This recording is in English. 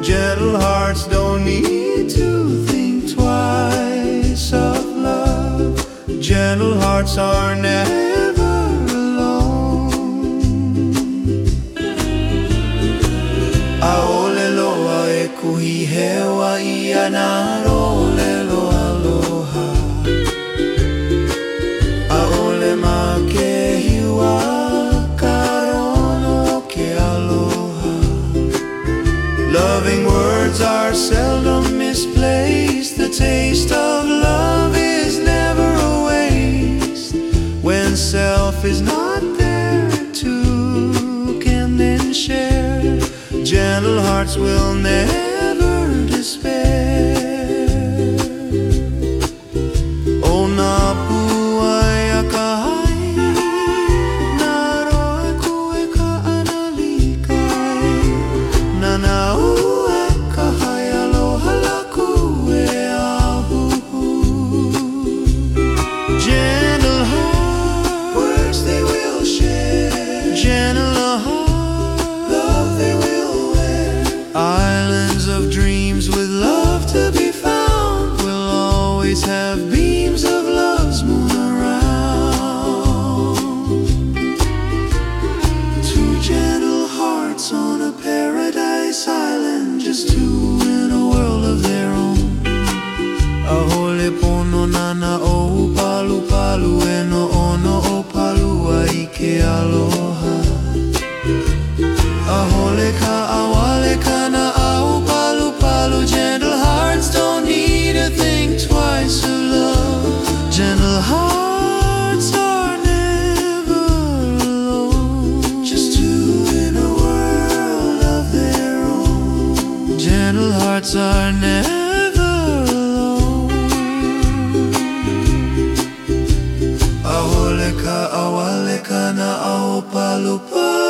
Gentle hearts don't need to think twice of love. Gentle hearts are never alone. Aoleloa e kuhi hewa ia na rolelo aloha. Aole ma ke hiwa karono ke aloha. Loving words are seldom misplaced. The taste of love is never a waste. When self is not there, two can then share. Gentle hearts will never despair. O na puai a kahai, na roe kue ka analikai, na na ue kahai aloha laku e ahuhu. Gentle heart, words they will share. Gentle heart, love they will wear. Islands of dreams with love to be found will always have beams of love's moon around. Two gentle hearts on a paradise island, just two in a world of their own. Ahole pono nana o palu palu e no ono o palu ai ke aloha. Ahole ka awale ka na au palu palu. Gentle hearts don't need to think twice of love. Gentle hearts are never alone. Just two in a world of their own. Gentle hearts are never alone. Ahole ka awale ka na au palu palu.